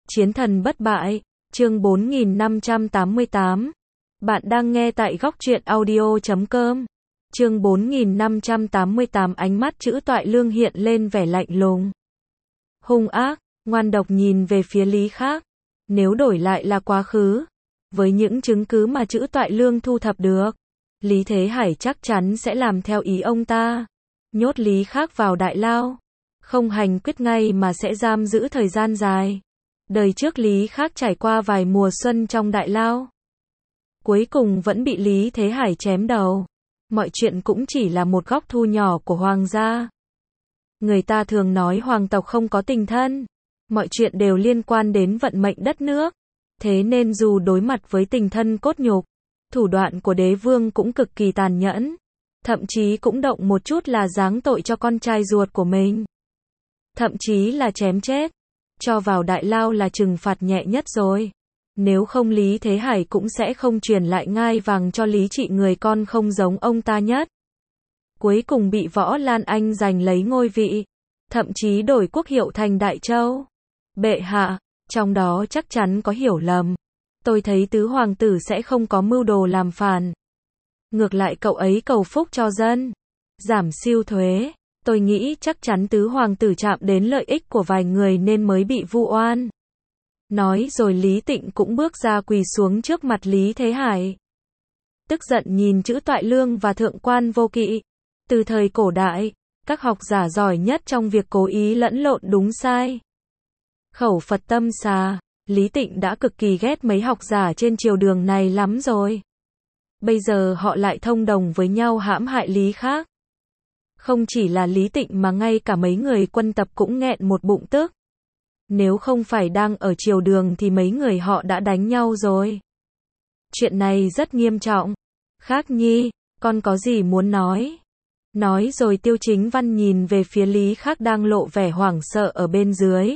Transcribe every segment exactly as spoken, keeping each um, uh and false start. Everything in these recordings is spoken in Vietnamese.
Chiến thần bất bại, chương bốn nghìn năm trăm tám mươi tám. Bạn đang nghe tại góc truyện audio chấm com. Chương bốn nghìn năm trăm tám mươi tám. Ánh mắt Trữ Toại Lương hiện lên vẻ lạnh lùng, hung ác, ngoan độc nhìn về phía Lý Khác. Nếu đổi lại là quá khứ, với những chứng cứ mà Trữ Toại Lương thu thập được, Lý Thế Hải chắc chắn sẽ làm theo ý ông ta, nhốt Lý Khác vào đại lao, không hành quyết ngay mà sẽ giam giữ thời gian dài. Đời trước Lý Khác trải qua vài mùa xuân trong đại lao, cuối cùng vẫn bị Lý Thế Hải chém đầu. Mọi chuyện cũng chỉ là một góc thu nhỏ của hoàng gia. Người ta thường nói hoàng tộc không có tình thân, mọi chuyện đều liên quan đến vận mệnh đất nước. Thế nên dù đối mặt với tình thân cốt nhục, thủ đoạn của đế vương cũng cực kỳ tàn nhẫn, thậm chí cũng động một chút là giáng tội cho con trai ruột của mình, thậm chí là chém chết, cho vào đại lao là trừng phạt nhẹ nhất rồi. Nếu không Lý Thế Hải cũng sẽ không truyền lại ngai vàng cho Lý Trị, người con không giống ông ta nhất. Cuối cùng bị Võ Lan Anh giành lấy ngôi vị, thậm chí đổi quốc hiệu thành Đại Châu. Bệ hạ, trong đó chắc chắn có hiểu lầm. Tôi thấy tứ hoàng tử sẽ không có mưu đồ làm phản. Ngược lại cậu ấy cầu phúc cho dân, giảm siêu thuế. Tôi nghĩ chắc chắn tứ hoàng tử chạm đến lợi ích của vài người nên mới bị vu oan. Nói rồi Lý Tịnh cũng bước ra quỳ xuống trước mặt Lý Thế Hải, tức giận nhìn Trữ Toại Lương và Thượng quan Vô Kỵ. Từ thời cổ đại, các học giả giỏi nhất trong việc cố ý lẫn lộn đúng sai. Khẩu Phật tâm xà, Lý Tịnh đã cực kỳ ghét mấy học giả trên triều đường này lắm rồi. Bây giờ họ lại thông đồng với nhau hãm hại Lý Khác. Không chỉ là Lý Tịnh mà ngay cả mấy người quân tập cũng nghẹn một bụng tức. Nếu không phải đang ở triều đường thì mấy người họ đã đánh nhau rồi. Chuyện này rất nghiêm trọng. Khác nhi, con có gì muốn nói? Nói rồi Tiêu Chính Văn nhìn về phía Lý Khác đang lộ vẻ hoảng sợ ở bên dưới.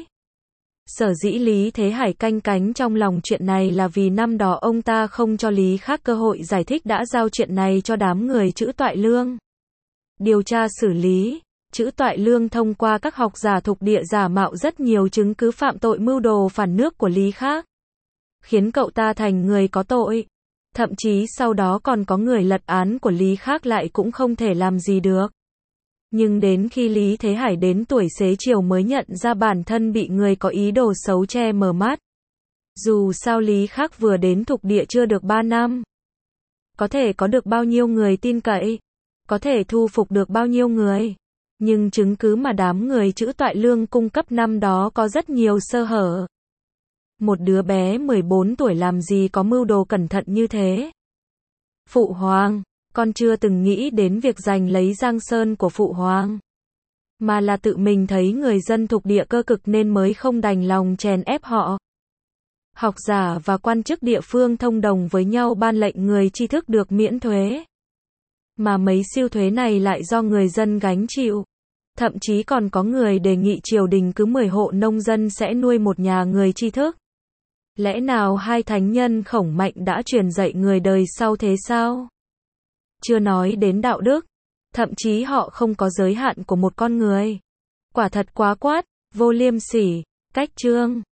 Sở dĩ Lý Thế Hải canh cánh trong lòng chuyện này là vì năm đó ông ta không cho Lý Khác cơ hội giải thích, đã giao chuyện này cho đám người Trữ Toại Lương điều tra xử lý. Trữ Toại Lương thông qua các học giả thuộc địa giả mạo rất nhiều chứng cứ phạm tội mưu đồ phản nước của Lý Khác, khiến cậu ta thành người có tội. Thậm chí sau đó còn có người lật án của Lý Khác lại cũng không thể làm gì được. Nhưng đến khi Lý Thế Hải đến tuổi xế chiều mới nhận ra bản thân bị người có ý đồ xấu che mờ mắt. Dù sao Lý Khác vừa đến thuộc địa chưa được ba năm, có thể có được bao nhiêu người tin cậy, có thể thu phục được bao nhiêu người. Nhưng chứng cứ mà đám người Trữ Toại Lương cung cấp năm đó có rất nhiều sơ hở. Một đứa bé mười bốn tuổi làm gì có mưu đồ cẩn thận như thế. Phụ hoàng, con chưa từng nghĩ đến việc giành lấy Giang Sơn của Phụ hoàng, mà là tự mình thấy người dân thuộc địa cơ cực nên mới không đành lòng chèn ép họ. Học giả và quan chức địa phương thông đồng với nhau ban lệnh người tri thức được miễn thuế, mà mấy siêu thuế này lại do người dân gánh chịu. Thậm chí còn có người đề nghị triều đình cứ mười hộ nông dân sẽ nuôi một nhà người tri thức. Lẽ nào hai thánh nhân khổng mạnh đã truyền dạy người đời sau thế sao? Chưa nói đến đạo đức, thậm chí họ không có giới hạn của một con người. Quả thật quá quát, vô liêm sỉ, cách chương.